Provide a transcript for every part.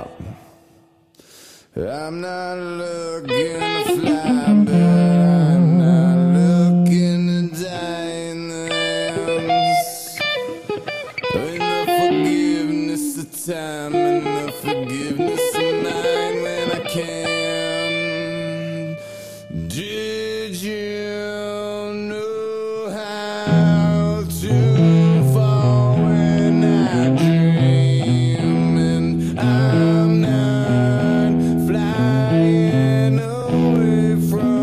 heart. I'm not looking to fly, but I'm not looking to die in the hands. In the forgiveness of time, and the forgiveness of mine when I can. Did you know how to fall when I dream? And I'm not flying away from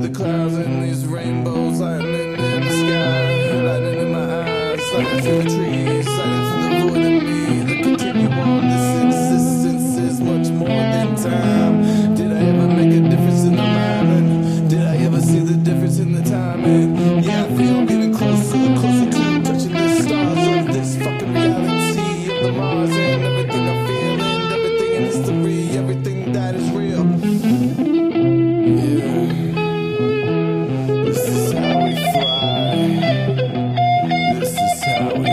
the clouds and these rainbows lightning in the sky, lightning in my eyes, lightning through the trees, lightning through the void in me that continue on. This existence is much more than time. Did I ever make a difference in the mind? Did I ever see the difference in the timing? Yeah, I feel I'm getting closer, closer to touching the stars of this fucking reality of the Mars and everything I feel and everything in history, everything that is real. This is how we fly. This is how we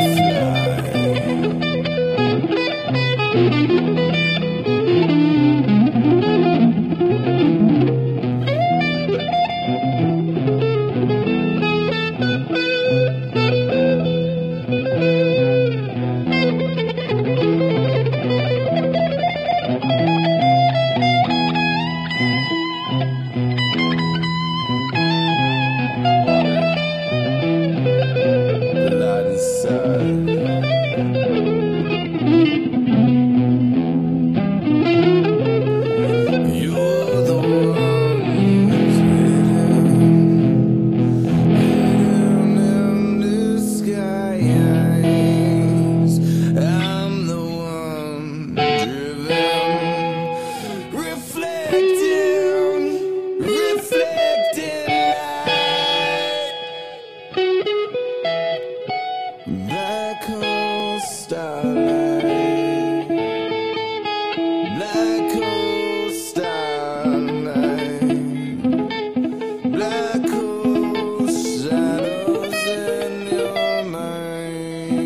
black hole starlight, black hole starlight, black hole shadows in your mind.